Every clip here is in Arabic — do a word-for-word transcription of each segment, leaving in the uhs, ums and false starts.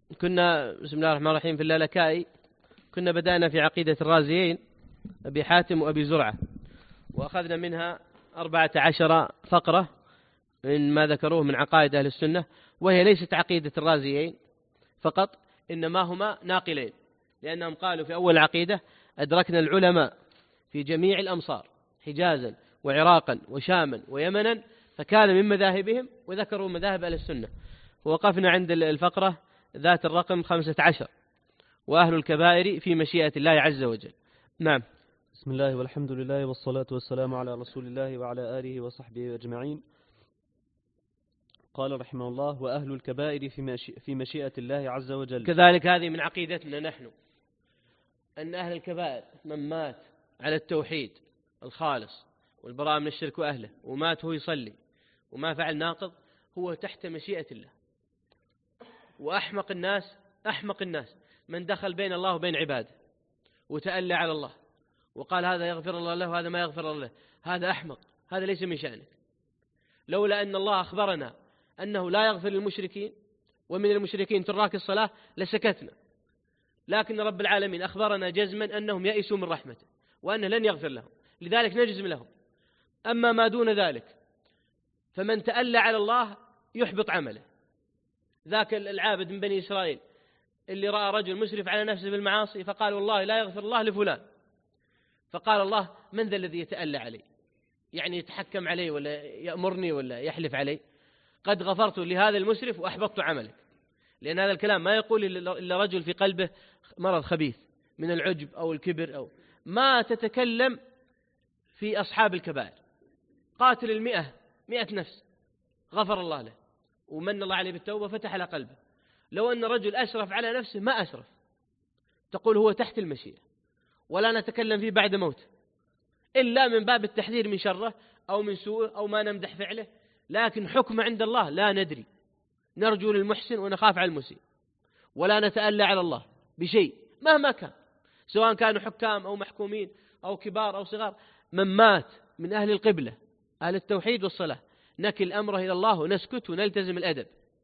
كنا بسم الله الرحمن الرحيم في اللالكائي، كنا بدأنا في عقيدة الرازيين أبي حاتم وأبي زرعة، وأخذنا منها أربعة عشر فقرة من ما ذكروه من عقائد أهل السنة، وهي ليست عقيدة الرازيين فقط، إنما هما ناقلين، لأنهم قالوا في أول عقيدة: أدركنا العلماء في جميع الأمصار حجازا وعراقا وشاما ويمنا، فكان من مذاهبهم، وذكروا مذاهب أهل السنة. ووقفنا عند الفقرة ذات الرقم خمسة عشر: وأهل الكبائر في مشيئة الله عز وجل. نعم. بسم الله والحمد لله والصلاة والسلام على رسول الله وعلى آله وصحبه أجمعين. قال رحمه الله: وأهل الكبائر في مشيئة الله عز وجل. كذلك هذه من عقيدتنا نحن، أن أهل الكبائر من مات على التوحيد الخالص والبراءة من الشرك وأهله، ومات هو يصلي وما فعل ناقض، هو تحت مشيئة الله. وأحمق الناس أحمق الناس من دخل بين الله وبين عباده وتألى على الله وقال هذا يغفر الله له وهذا ما يغفر الله له، هذا أحمق، هذا ليس من شأنك. لولا أن الله أخبرنا أنه لا يغفر للمشركين ومن المشركين تراك الصلاة لسكتنا، لكن رب العالمين أخبرنا جزما أنهم يئسوا من رحمته وأنه لن يغفر لهم، لذلك نجزم لهم. أما ما دون ذلك فمن تألى على الله يحبط عمله. ذاك العابد من بني إسرائيل اللي رأى رجل مسرف على نفسه بالمعاصي فقال والله لا يغفر الله لفلان، فقال الله: من ذا الذي يتألى علي؟ يعني يتحكم علي ولا يأمرني ولا يحلف علي؟ قد غفرت لهذا المسرف وأحبطت عملك. لأن هذا الكلام ما يقول إلا رجل في قلبه مرض خبيث من العجب أو الكبر، أو ما تتكلم في أصحاب الكبائر. قاتل المئة مئة نفس غفر الله له ومن الله عليه بالتوبة فتح على قلبه. لو أن رجل أسرف على نفسه ما أسرف، تقول هو تحت المشيئة ولا نتكلم فيه بعد موته إلا من باب التحذير من شره أو من سوءه أو ما نمدح فعله، لكن حكم عند الله لا ندري. نرجو للمحسن ونخاف على المسيء، ولا نتألى على الله بشيء مهما كان، سواء كانوا حكام أو محكومين أو كبار أو صغار. من مات من أهل القبلة أهل التوحيد والصلاة نكل أمره إلى الله ونسكت ونلتزم الأدب.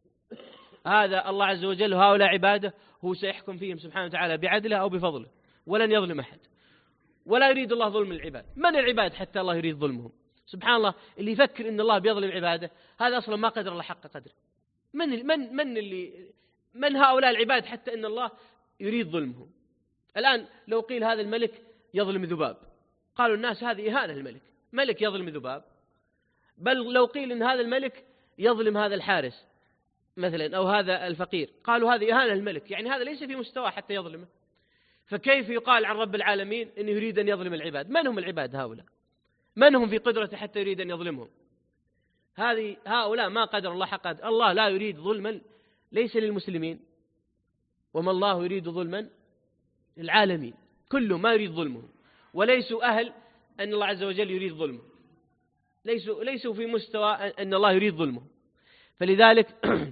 هذا الله عز وجل وهؤلاء عباده هو سيحكم فيهم سبحانه وتعالى بعدله أو بفضله، ولن يظلم أحد، ولا يريد الله ظلم العباد. من العباد حتى الله يريد ظلمهم؟ سبحان الله، اللي يفكر إن الله بيظلم عباده هذا أصلا ما قدر الله حق قدره. من من من اللي من هؤلاء العباد حتى إن الله يريد ظلمهم؟ الآن لو قيل هذا الملك يظلم ذباب، قالوا الناس هذه إهانة للملك، ملك يظلم ذباب. بل لو قيل إن هذا الملك يظلم هذا الحارس مثلا أو هذا الفقير، قالوا هذه إهانة للملك، يعني هذا ليس في مستوى حتى يظلمه. فكيف يقال عن رب العالمين إنه يريد أن يظلم العباد؟ من هم العباد هؤلاء؟ من هم في قدرته حتى يريد أن يظلمهم؟ هذه هؤلاء ما قدر الله حق قدر. الله لا يريد ظلما ليس للمسلمين، وما الله يريد ظلما للعالمين، كل ما يريد ظلمهم، وليسوا أهل أن الله عز وجل يريد ظلمهم، ليسوا ليسوا في مستوى أن الله يريد ظلمهم. فلذلك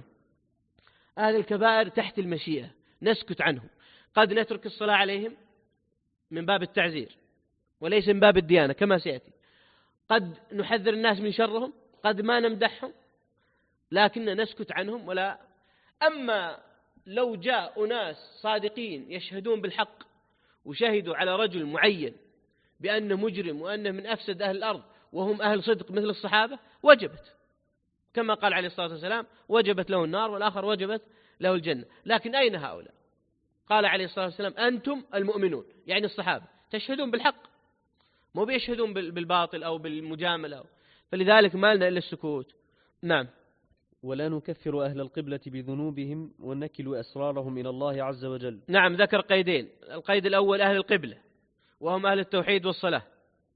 أهل الكبائر تحت المشيئة نسكت عنهم. قد نترك الصلاة عليهم من باب التعزير وليس من باب الديانة كما سيأتي، قد نحذر الناس من شرهم، قد ما نمدحهم، لكن نسكت عنهم. ولا أما لو جاء ناس صادقين يشهدون بالحق وشهدوا على رجل معين بأنه مجرم وأنه من أفسد أهل الأرض وهم أهل صدق مثل الصحابة، وجبت كما قال عليه الصلاة والسلام: وجبت له النار والآخر وجبت له الجنة. لكن أين هؤلاء؟ قال عليه الصلاة والسلام: أنتم المؤمنون، يعني الصحابة تشهدون بالحق، مو بيشهدون بالباطل أو بالمجاملة. فلذلك ما لنا إلا السكوت. نعم. ولا نكفر أهل القبلة بذنوبهم ونكل أسرارهم إلى الله عز وجل. نعم، ذكر قيدين: القيد الأول أهل القبلة وهم أهل التوحيد والصلاة،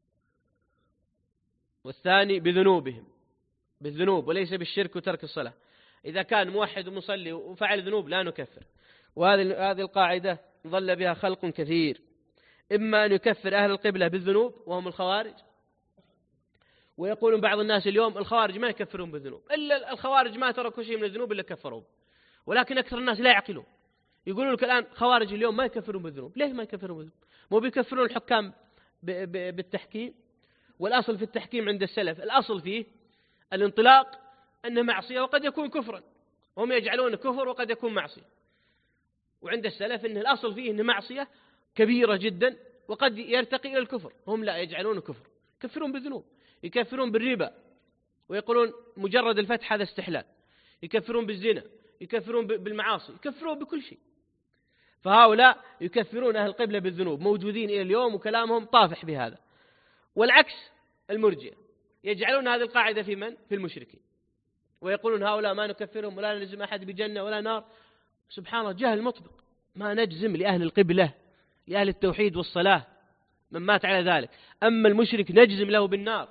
والثاني بذنوبهم، بالذنوب وليس بالشرك وترك الصلاة. إذا كان موحد ومصلي وفعل ذنوب لا نكفر. وهذه هذه القاعدة ظل بها خلق كثير، إما أن يكفر أهل القبلة بالذنوب وهم الخوارج، ويقولون بعض الناس اليوم الخوارج ما يكفرون بالذنوب، إلا الخوارج ما تركوا شيء من الذنوب إلا كفروا. ولكن أكثر الناس لا يعقلون، يقولون لك الآن خوارج اليوم ما يكفرون بالذنوب. ليه ما يكفرون بالذنوب؟ مو بيكفرون الحكام بالتحكيم؟ والأصل في التحكيم عند السلف الأصل فيه الانطلاق أنه معصية وقد يكون كفرا، هم يجعلون كفر وقد يكون معصية. وعند السلف إن الأصل فيه إنه معصية كبيرة جدا وقد يرتقي إلى الكفر، هم لا يجعلونه كفر، يكفرون بالذنوب، يكفرون بالربا ويقولون مجرد الفتح هذا استحلال، يكفرون بالزنا، يكفرون بالمعاصي، يكفرون بكل شيء. فهؤلاء يكفرون أهل القبلة بالذنوب، موجودين إلى اليوم وكلامهم طافح بهذا. والعكس المرجئة يجعلون هذه القاعدة في من؟ في المشركين، ويقولون هؤلاء ما نكفرهم ولا نلزم أحد بجنة ولا نار. سبحان الله، جهل مطبق. ما نجزم لأهل القبلة، لأهل التوحيد والصلاة من مات على ذلك، أما المشرك نجزم له بالنار.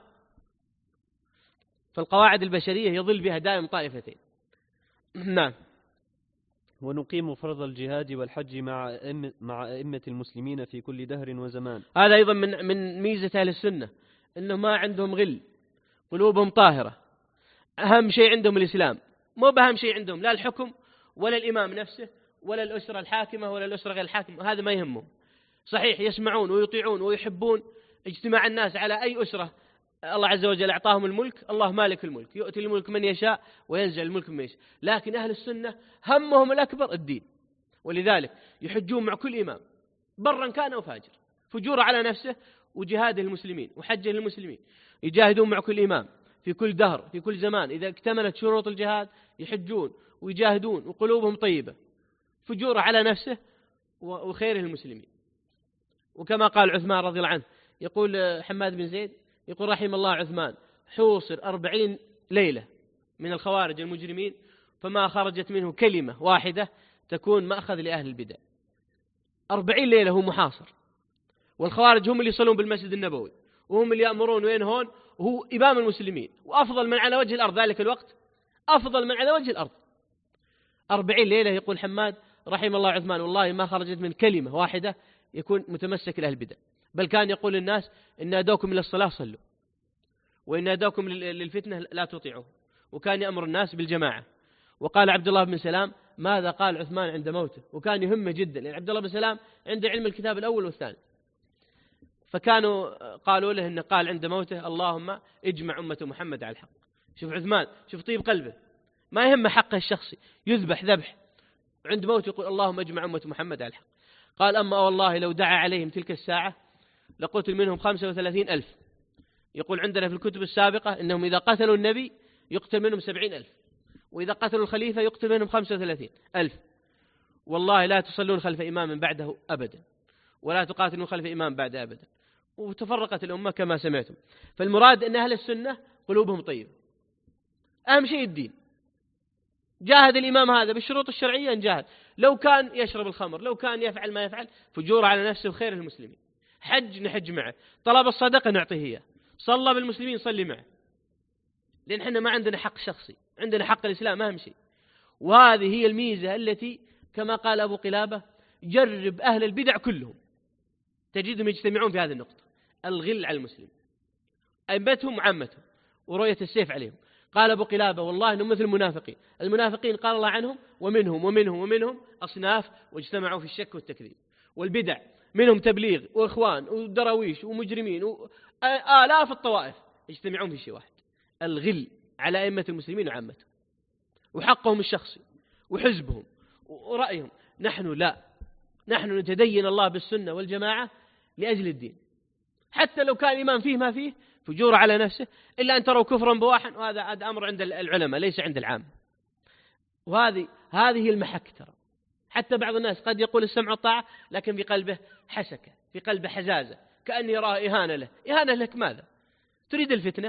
فالقواعد البشرية يضل بها دائم طائفتين. نعم. ونقيم فرض الجهاد والحج مع مع أئمة المسلمين في كل دهر وزمان. هذا أيضا من من ميزة أهل السنة، إنه ما عندهم غل، قلوبهم طاهرة، أهم شيء عندهم الإسلام، مو بأهم شيء عندهم لا الحكم ولا الإمام نفسه ولا الأسرة الحاكمة ولا الأسرة غير الحاكمة، هذا ما يهمهم. صحيح يسمعون ويطيعون ويحبون اجتماع الناس على أي أسرة الله عز وجل أعطاهم الملك، الله مالك الملك يؤتي الملك من يشاء وينزع الملك من يشاء، لكن أهل السنة همهم الأكبر الدين، ولذلك يحجون مع كل إمام برا كان أو فاجر، فجور على نفسه وجهاده المسلمين وحجه للمسلمين، يجاهدون مع كل إمام في كل دهر في كل زمان، إذا اكتملت شروط الجهاد يحجون ويجاهدون وقلوبهم طيبة، فجور على نفسه وخيره المسلمين. وكما قال عثمان رضي الله عنه، يقول حماد بن زيد يقول رحم الله عثمان، حوصر أربعين ليلة من الخوارج المجرمين فما خرجت منه كلمة واحدة تكون مأخذ لأهل البدع. أربعين ليلة هو محاصر، والخوارج هم اللي يصلون بالمسجد النبوي وهم اللي يأمرون وينهون، وهو إمام المسلمين وأفضل من على وجه الأرض ذلك الوقت، أفضل من على وجه الأرض. أربعين ليلة يقول حماد رحم الله عثمان والله ما خرجت من كلمة واحدة يكون متمسك لأهل البدع، بل كان يقول للناس إن نادوكم إلى الصلاة صلوا، وإن نادوكم للفتنة لا تطيعوه، وكان يأمر الناس بالجماعة. وقال عبد الله بن سلام ماذا قال عثمان عند موته، وكان يهمه جدا، لأن عبد الله بن سلام عنده علم الكتاب الأول والثاني، فكانوا قالوا له إنه قال عند موته اللهم اجمع أمة محمد على الحق. شوف عثمان، شوف طيب قلبه، ما يهمه حقه الشخصي، يذبح ذبح، عند موته يقول اللهم اجمع أمة محمد على الحق. قال أما والله لو دعا عليهم تلك الساعة لقتل منهم خمسة وثلاثين ألف. يقول عندنا في الكتب السابقة إنهم إذا قتلوا النبي يقتل منهم سبعين ألف، وإذا قتلوا الخليفة يقتل منهم خمسة وثلاثين ألف. والله لا تصلون خلف إمام بعده أبدا، ولا تقاتلون خلف إمام بعد أبدا. وتفرقت الأمة كما سمعتم. فالمراد أن أهل السنة قلوبهم طيبة، أهم شيء الدين. جاهد الإمام هذا بالشروط الشرعية نجاهد، لو كان يشرب الخمر، لو كان يفعل ما يفعل، فجور على نفسه وخير المسلمين. حج نحج معه، طلب الصدقة نعطيه إياه، صلى بالمسلمين صلي معه، لأن احنا ما عندنا حق شخصي، عندنا حق الإسلام أهم شيء. وهذه هي الميزة التي كما قال أبو قلابة جرب أهل البدع كلهم تجدهم يجتمعون في هذه النقطة، الغل على المسلم، أئمتهم وعامتهم ورؤية السيف عليهم. قال أبو قلابة والله إنهم مثل المنافقين، المنافقين قال الله عنهم ومنهم ومنهم ومنهم أصناف واجتمعوا في الشك والتكذيب. والبدع منهم تبليغ وإخوان ودراويش ومجرمين وآلاف الطوائف يجتمعون في شيء واحد، الغل على أئمة المسلمين وعامتهم وحقهم الشخصي وحزبهم ورأيهم. نحن لا، نحن نتدين الله بالسنة والجماعة لأجل الدين، حتى لو كان الإمام فيه ما فيه فجور على نفسه، إلا أن تروا كفرا بواحا، وهذا أمر عند العلماء ليس عند العام. وهذه هذه هي المحك. ترى حتى بعض الناس قد يقول السمع والطاعة لكن في قلبه حسكة، في قلبه حزازة، كأن يراه إهانة له. إهانة لك ماذا؟ تريد الفتنة؟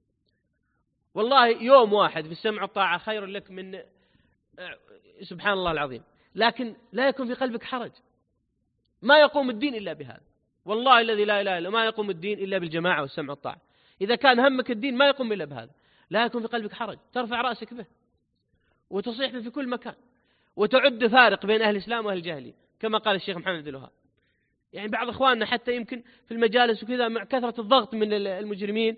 والله يوم واحد في السمع والطاعة خير لك من سبحان الله العظيم، لكن لا يكون في قلبك حرج. ما يقوم الدين إلا بهذا، والله الذي لا إله إلا ما يقوم الدين إلا بالجماعة والسمع والطاعة. إذا كان همك الدين ما يقوم إلا بهذا، لا يكون في قلبك حرج، ترفع رأسك به وتصيح به في كل مكان، وتعد فارق بين أهل الإسلام وأهل الجاهلية كما قال الشيخ محمد بن الوهاب. يعني بعض إخواننا حتى يمكن في المجالس وكذا مع كثرة الضغط من المجرمين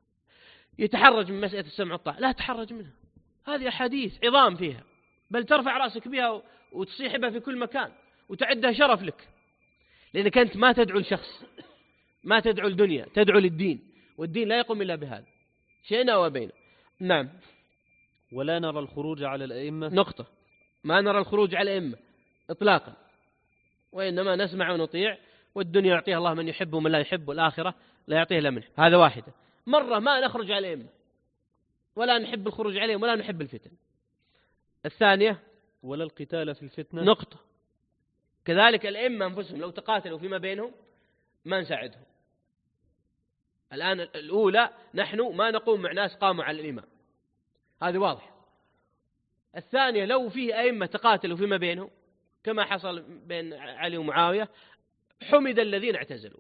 يتحرج من مسألة السمع والطاعة. لا تحرج منها، هذه أحاديث عظام فيها، بل ترفع رأسك بها وتصيح بها في كل مكان وتعدها شرف لك، لأنك أنت ما تدعو لشخص، ما تدعو لدنيا، تدعو للدين، والدين لا يقوم إلا بهذا، شئنا وبينا. نعم. ولا نرى الخروج على الأئمة. نقطة، ما نرى الخروج على الأئمة إطلاقا، وإنما نسمع ونطيع، والدنيا يعطيها الله من يحب ومن لا يحب، والآخرة لا يعطيها إلا من يحب. هذا واحدة. مرة ما نخرج على الأئمة ولا نحب الخروج عليهم ولا نحب الفتن. الثانية ولا القتال في الفتنة. نقطة. كذلك الأئمة أنفسهم لو تقاتلوا فيما بينهم ما نساعدهم. الآن الأولى نحن ما نقوم مع ناس قاموا على الإمام، هذا واضح. الثانية لو فيه أئمة تقاتلوا فيما بينهم كما حصل بين علي ومعاوية، حمد الذين اعتزلوا،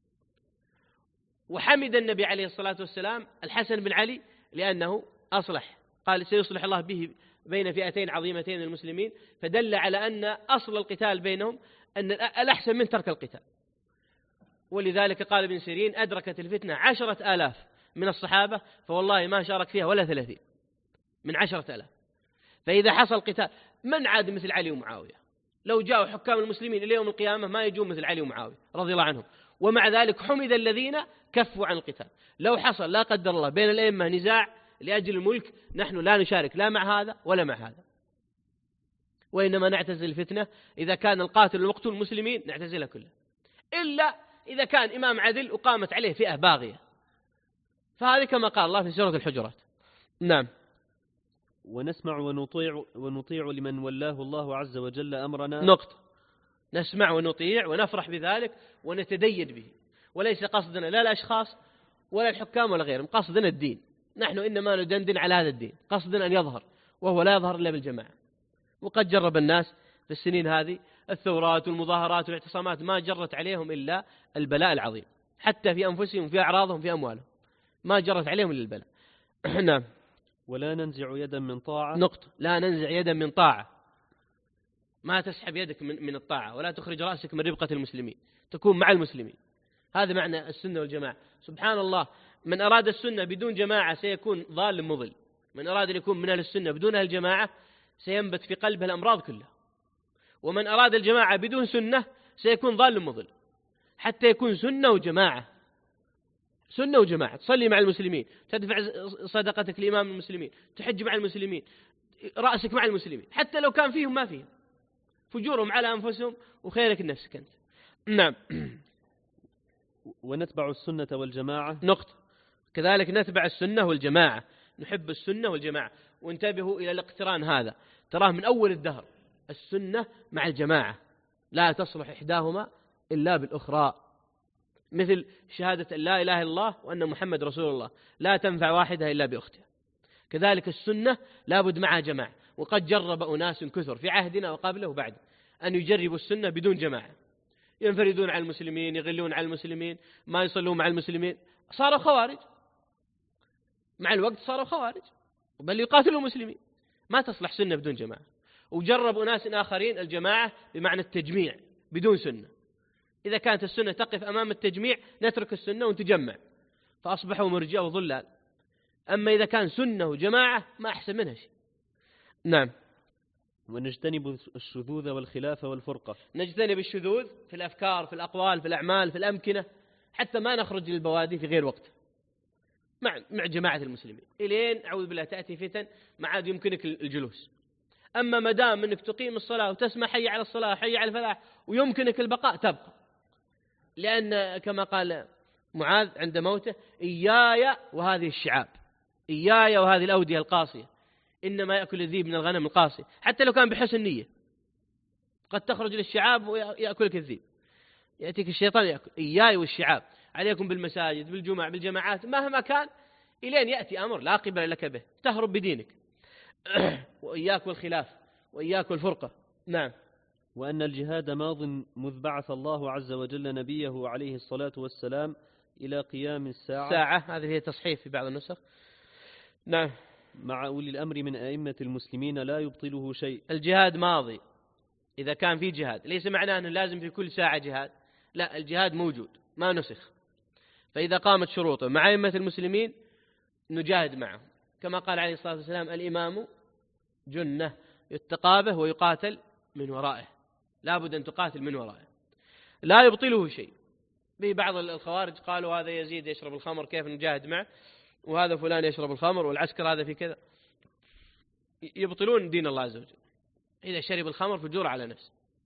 وحمد النبي عليه الصلاة والسلام الحسن بن علي لأنه أصلح، قال سيصلح الله به بين فئتين عظيمتين المسلمين، فدل على أن أصل القتال بينهم أن الأحسن من ترك القتال. ولذلك قال ابن سيرين أدركت الفتنة عشرة آلاف من الصحابة فوالله ما شارك فيها ولا ثلاثين من عشرة آلاف. فإذا حصل قتال من عاد مثل علي ومعاوية؟ لو جاءوا حكام المسلمين إلى يوم القيامة ما يجون مثل علي ومعاوية رضي الله عنهم، ومع ذلك حمد الذين كفوا عن القتال. لو حصل لا قدر الله بين الأئمة نزاع لأجل الملك نحن لا نشارك لا مع هذا ولا مع هذا، وإنما نعتزل الفتنة. إذا كان القاتل والمقتول المسلمين نعتزلها كلها، إلا إذا كان إمام عدل وقامت عليه فئة باغية، فهذه كما قال الله في سورة الحجرات. نعم. ونسمع ونطيع ونطيع لمن ولاه الله عز وجل أمرنا. نقطة. نسمع ونطيع ونفرح بذلك ونتدين به، وليس قصدنا لا الأشخاص ولا الحكام ولا غيرهم، قصدنا الدين. نحن إنما ندندن على هذا الدين، قصدنا أن يظهر، وهو لا يظهر إلا بالجماعة. وقد جرب الناس في السنين هذه الثورات والمظاهرات والاعتصامات ما جرت عليهم إلا البلاء العظيم، حتى في أنفسهم في أعراضهم في أموالهم ما جرت عليهم إلا البلاء. نعم. ولا ننزع يدا من طاعة. نقطة. لا ننزع يدا من طاعة، ما تسحب يدك من, من الطاعة، ولا تخرج رأسك من ربقة المسلمين، تكون مع المسلمين. هذا معنى السنة والجماعة. سبحان الله، من أراد السنة بدون جماعة سيكون ضال مضل، من أراد أن يكون من أهل السنة بدون أهل الجماعة سينبت في قلبه الأمراض كلها، ومن أراد الجماعة بدون سنة سيكون ضال مضل. حتى يكون سنة وجماعة، سنة وجماعة، تصلي مع المسلمين، تدفع صدقتك لإمام المسلمين، تحج مع المسلمين، رأسك مع المسلمين، حتى لو كان فيهم ما فيهم، فجورهم على أنفسهم وخيرك لنفسك أنت. نعم. ونتبع السنة والجماعة. نقطة. كذلك نتبع السنة والجماعة، نحب السنة والجماعة. وانتبهوا إلى الاقتران هذا، تراه من أول الدهر، السنة مع الجماعة، لا تصلح إحداهما إلا بالأخرى، مثل شهادة لا إله إلا الله وأن محمد رسول الله لا تنفع واحدة إلا بأختها. كذلك السنة لا بد معها جماعة، وقد جرب أناس كثر في عهدنا وقبله وبعده أن يجربوا السنة بدون جماعة، ينفردون على المسلمين، يغلون على المسلمين، ما يصلون مع المسلمين، صاروا خوارج مع الوقت، صاروا خوارج بل يقاتلوا المسلمين. ما تصلح سنة بدون جماعة. وجرب أناس آخرين الجماعة بمعنى التجميع بدون سنة. إذا كانت السنة تقف أمام التجميع نترك السنة ونتجمع، فأصبحوا مرجئة وضلال. أما إذا كان سنة وجماعة ما أحسن منها شيء. نعم. ونجتنب الشذوذ والخلاف والفرقة. نجتنب الشذوذ في الأفكار، في الأقوال، في الأعمال، في الأمكنة، حتى ما نخرج للبوادي في غير وقت مع مع جماعة المسلمين، إلين أعوذ بالله تأتي فتن ما عاد يمكنك الجلوس. أما ما دام أنك تقيم الصلاة وتسمع حي على الصلاة حي على الفلاح ويمكنك البقاء تبقى، لأن كما قال معاذ عند موته: إياي وهذه الشعاب، إياي وهذه الأودية القاسية، إنما يأكل الذيب من الغنم القاسي. حتى لو كان بحسن نية قد تخرج للشعاب ويأكلك الذيب، يأتيك الشيطان يأكل. إياي والشعاب، عليكم بالمساجد بالجمع بالجماعات مهما كان، إلين يأتي أمر لا قبل لك به تهرب بدينك. وإياك والخلاف وإياك والفرقة. نعم. وأن الجهاد ماض مذ بعث الله عز وجل نبيه عليه الصلاة والسلام إلى قيام الساعة. ساعة، هذه هي تصحيف في بعض النسخ. نعم. مع أولي الأمر من أئمة المسلمين لا يبطله شيء. الجهاد ماضي إذا كان في جهاد، ليس معناه أنه لازم في كل ساعة جهاد، لا، الجهاد موجود ما نسخ. فإذا قامت شروطه مع أئمة المسلمين نجاهد معهم، كما قال عليه الصلاة والسلام: الإمام جنة يتقى به ويقاتل من ورائه، لا بد أن تقاتل من ورائه، لا يبطله شيء. ببعض الخوارج قالوا هذا يزيد يشرب الخمر كيف نجاهد معه، وهذا فلان يشرب الخمر والعسكر هذا في كذا، يبطلون دين الله عز وجل. إذا شرب الخمر فجور على نفسه،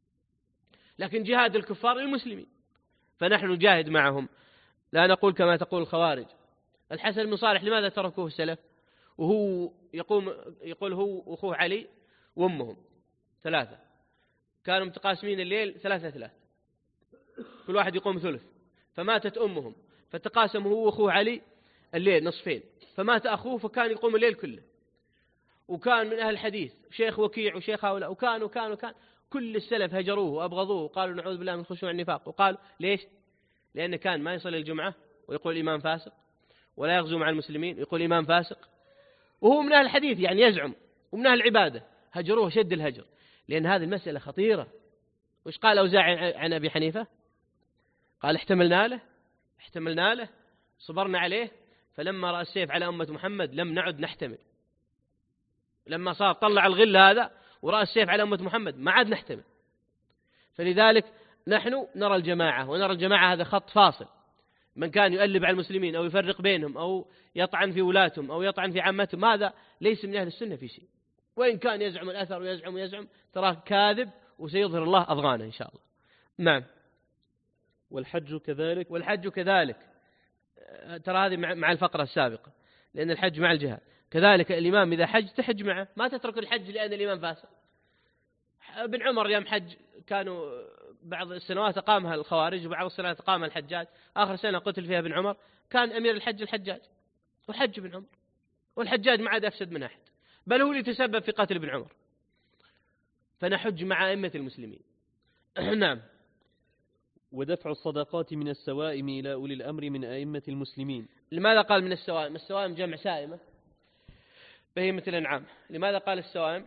لكن جهاد الكفار للمسلمين، فنحن نجاهد معهم، لا نقول كما تقول الخوارج. الحسن بن صالح لماذا تركوه السلف وهو يقوم يقول هو وأخوه علي وأمهم ثلاثة، كانوا متقاسمين الليل ثلاثة ثلاثة، كل واحد يقوم ثلث، فماتت أمهم فتقاسم هو وأخوه علي الليل نصفين، فمات أخوه فكان يقوم الليل كله. وكان من أهل الحديث شيخ وكيع وشيخ هؤلاء، وكان وكان وكان كل السلف هجروه وأبغضوه وقالوا نعوذ بالله من خشوع النفاق. وقالوا ليش؟ لأنه كان ما يصلي الجمعة ويقول الإمام فاسق، ولا يغزو مع المسلمين ويقول الإمام فاسق، وهو من أهل الحديث يعني يزعم، ومن أهل العبادة. هجروه شد الهجر، لأن هذه المسألة خطيرة. وش قال أوزاعي عن أبي حنيفة؟ قال احتملنا له احتملنا له صبرنا عليه، فلما رأى السيف على أمة محمد لم نعد نحتمل. لما صار طلع الغل هذا ورأى السيف على أمة محمد ما عاد نحتمل. فلذلك نحن نرى الجماعة، ونرى الجماعة هذا خط فاصل. من كان يؤلب على المسلمين أو يفرق بينهم أو يطعن في ولاتهم أو يطعن في عامتهم، هذا ليس من أهل السنة في شيء، وإن كان يزعم الأثر ويزعم ويزعم تراه كاذب، وسيظهر الله أضغانه إن شاء الله. نعم. والحج كذلك والحج كذلك، ترى هذه مع الفقرة السابقة، لأن الحج مع الجهاد. كذلك الإمام إذا حج تحج معه، ما تترك الحج لأن الإمام فاسق. ابن عمر يوم حج كانوا بعض السنوات أقامها الخوارج وبعض السنوات أقامها الحجاج، آخر سنة قتل فيها ابن عمر كان أمير الحج الحجاج، وحج ابن عمر، والحجاج ما عاد أفسد من أحد، بل هو اللي تسبب في قتل ابن عمر. فنحج مع أئمة المسلمين. نعم. ودفع الصدقات من السوائم إلى أولي الأمر من أئمة المسلمين. لماذا قال من السوائم؟ السوائم جمع سائمة بهيمة الأنعام. لماذا قال السوائم؟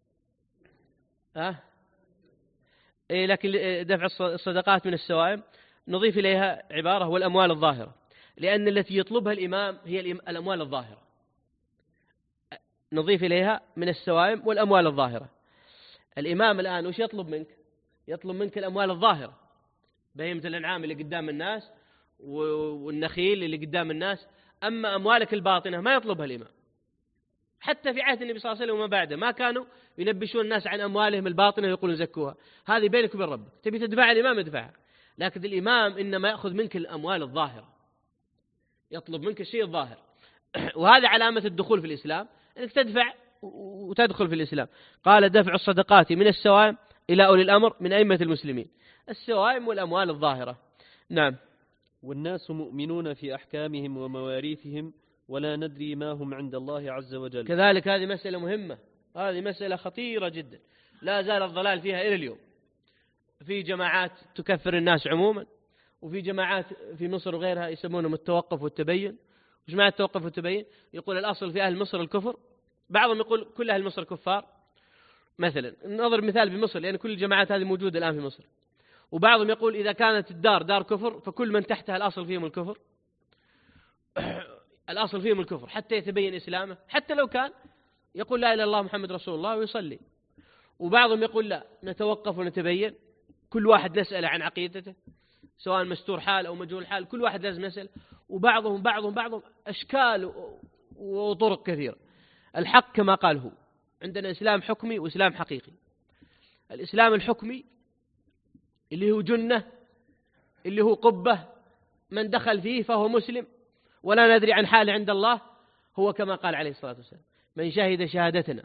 ها؟ إيه، لكن دفع الصدقات من السوائم نضيف إليها عبارة والأموال الظاهرة، لأن التي يطلبها الإمام هي الأموال الظاهرة. نضيف إليها من السوائم والأموال الظاهرة. الإمام الآن وش يطلب منك؟ يطلب منك الأموال الظاهرة، بهيمة الأنعام اللي قدام الناس والنخيل اللي قدام الناس. أما أموالك الباطنة ما يطلبها الإمام. حتى في عهد النبي صلى الله عليه وسلم وما بعده ما كانوا ينبشون الناس عن أموالهم الباطنة ويقولون زكوها، هذه بينك وبين ربك، تبي تدفع الإمام ادفعها. لكن الإمام إنما يأخذ منك الأموال الظاهرة، يطلب منك الشيء الظاهر. وهذا علامة الدخول في الإسلام، أنك تدفع وتدخل في الإسلام. قال دفع الصدقات من السوائم إلى أولي الأمر من أئمة المسلمين، السوائم والأموال الظاهرة. نعم. والناس مؤمنون في أحكامهم ومواريثهم ولا ندري ما هم عند الله عز وجل. كذلك هذه مسألة مهمة، هذه مسألة خطيرة جدا، لا زال الضلال فيها إلى اليوم. في جماعات تكفر الناس عموما، وفي جماعات في مصر وغيرها يسمونهم التوقف والتبين. وش معنى التوقف والتبين؟ يقول الأصل في أهل مصر الكفر، بعضهم يقول كل أهل مصر كفار مثلا، نضرب مثال بمصر لأن كل الجماعات هذه موجودة الآن في مصر. وبعضهم يقول إذا كانت الدار دار كفر فكل من تحتها الأصل فيهم الكفر، الأصل فيهم الكفر حتى يتبين إسلامه، حتى لو كان يقول لا إله إلا الله محمد رسول الله ويصلي. وبعضهم يقول لا، نتوقف ونتبين، كل واحد نسأل عن عقيدته سواء مستور حال أو مجهول حال، كل واحد لازم نسأل. وبعضهم بعضهم بعضهم أشكال وطرق كثيرة. الحق كما قال هو، عندنا إسلام حكمي وإسلام حقيقي. الإسلام الحكمي اللي هو جنة، اللي هو قبة، من دخل فيه فهو مسلم ولا ندري عن حاله عند الله، هو كما قال عليه الصلاة والسلام من شهد شهادتنا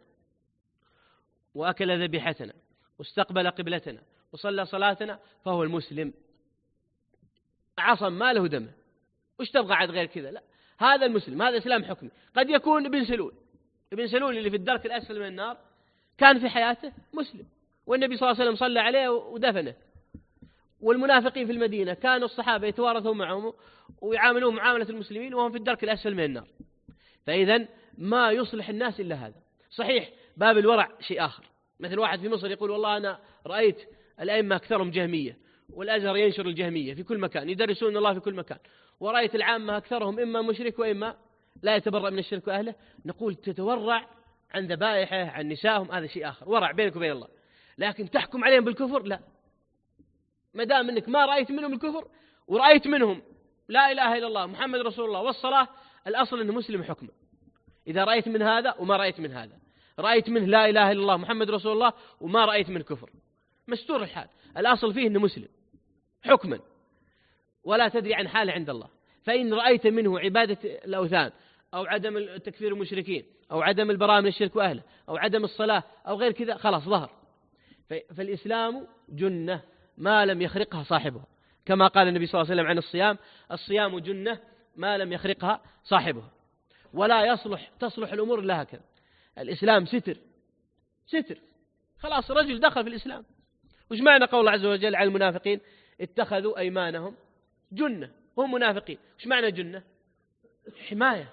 وأكل ذبيحتنا واستقبل قبلتنا وصلى صلاتنا فهو المسلم، عصم ما له دمه. وش تبغى عاد غير كذا؟ لا، هذا المسلم، هذا إسلام حكمي. قد يكون ابن سلول، ابن سلول اللي في الدرك الأسفل من النار كان في حياته مسلم، والنبي صلى الله عليه وسلم صلى عليه ودفنه. والمنافقين في المدينة كانوا الصحابة يتوارثون معهم ويعاملون معاملة المسلمين وهم في الدرك الأسفل من النار. فإذا ما يصلح الناس إلا هذا. صحيح باب الورع شيء آخر، مثل واحد في مصر يقول والله أنا رأيت الأئمة أكثرهم جهمية، والأزهر ينشر الجهمية في كل مكان، يدرسون الله في كل مكان، ورأيت العامة أكثرهم إما مشرك وإما لا يتبرأ من الشرك وأهله. نقول تتورع عن ذبائحه عن نسائهم، هذا شيء آخر، ورع بينك وبين الله. لكن تحكم عليهم بالكفر لا، ما دام انك ما رأيت منهم الكفر ورأيت منهم لا إله إلا الله محمد رسول الله والصلاة، الأصل أنه مسلم حكمه. إذا رأيت من هذا وما رأيت من هذا، رأيت منه لا إله إلا الله محمد رسول الله وما رأيت من كفر، مستور الحال، الأصل فيه أنه مسلم حكما، ولا تدري عن حاله عند الله. فإن رأيت منه عبادة الأوثان أو عدم تكفير المشركين أو عدم البراءة من الشرك وأهله أو عدم الصلاة أو غير كذا، خلاص ظهر. فالإسلام جنة ما لم يخرقها صاحبها، كما قال النبي صلى الله عليه وسلم عن الصيام: الصيام جنة ما لم يخرقها صاحبها. ولا يصلح تصلح الأمور إلا هكذا. الإسلام ستر ستر، خلاص رجل دخل في الإسلام. وش معنى قول الله عز وجل على المنافقين: اتخذوا أيمانهم جنة، هم منافقين؟ وش معنى جنة؟ حماية.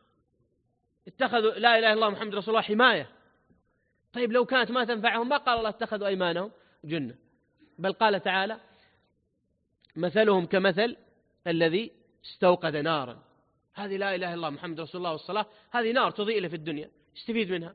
اتخذوا لا إله إلا الله محمد رسول الله حماية. طيب لو كانت ما تنفعهم ما قال الله اتخذوا أيمانهم جنة، بل قال تعالى: مثلهم كمثل الذي استوقد نارا. هذه لا إله إلا الله محمد رسول الله والصلاة، هذه نار تضيء له في الدنيا، يستفيد منها،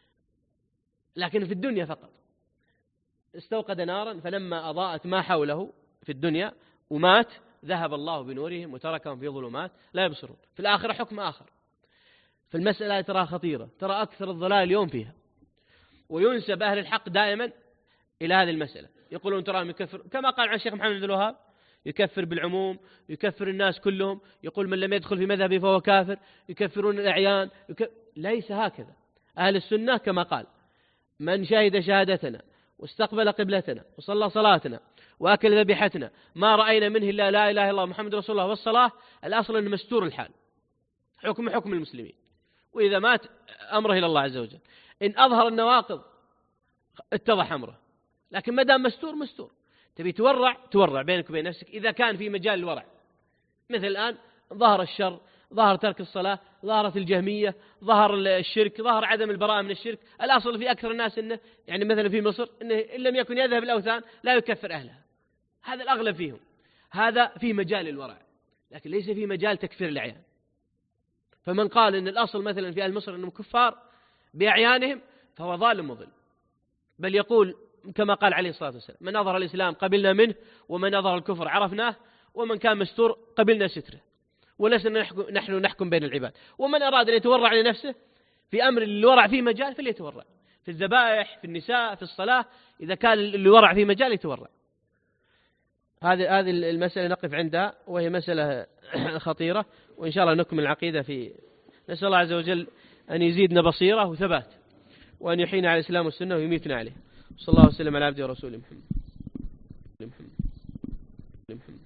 لكن في الدنيا فقط. استوقد نارا فلما أضاءت ما حوله في الدنيا ومات ذهب الله بنورهم وتركهم في ظلمات لا يبصرون. في الآخرة حكم آخر. فالمسألة ترى خطيرة، ترى أكثر الضلال اليوم فيها، وينسب أهل الحق دائما إلى هذه المسألة. يقولون تراهم يكفر، كما قال عن الشيخ محمد بن الوهاب: يكفر بالعموم، يكفر الناس كلهم، يقول من لم يدخل في مذهبي فهو كافر، يكفرون الأعيان. يكفر... ليس هكذا. أهل السنة كما قال: من شهد شهادتنا واستقبل قبلتنا وصلى صلاتنا وأكل ذبيحتنا ما رأينا منه إلا لا إله إلا الله محمد رسول الله والصلاة، الأصل أنه مستور الحال، حكم حكم المسلمين، وإذا مات أمره إلى الله عز وجل. إن أظهر النواقض اتضح أمره، لكن ما دام مستور مستور. تبي تورع تورع بينك وبين نفسك إذا كان في مجال الورع. مثل الآن ظهر الشر، ظهر ترك الصلاة، ظهرت الجهمية، ظهر الشرك، ظهر عدم البراءة من الشرك. الأصل في أكثر الناس إنه يعني مثلا في مصر إنه إن لم يكن يذهب الأوثان لا يكفر أهلها، هذا الأغلب فيهم. هذا في مجال الورع، لكن ليس في مجال تكفير الأعيان. فمن قال إن الأصل مثلا في أهل مصر أنهم كفار بأعيانهم فهو ظالم مضل. بل يقول كما قال عليه الصلاة والسلام: من أظهر الإسلام قبلنا منه، ومن أظهر الكفر عرفناه، ومن كان مستور قبلنا ستره، ولسنا نحن نحكم بين العباد. ومن أراد أن يتورع لنفسه في أمر الورع فيه مجال فليتورع، في الذبائح، في النساء، في الصلاة، إذا كان الورع فيه مجال يتورع. هذه هذه المسألة نقف عندها، وهي مسألة خطيرة، وإن شاء الله نكمل العقيدة في. نسأل الله عز وجل أن يزيدنا بصيرة وثبات، وأن يحيينا على الإسلام والسنة ويميتنا عليه. صلى الله وسلم على عبده ورسوله محمد.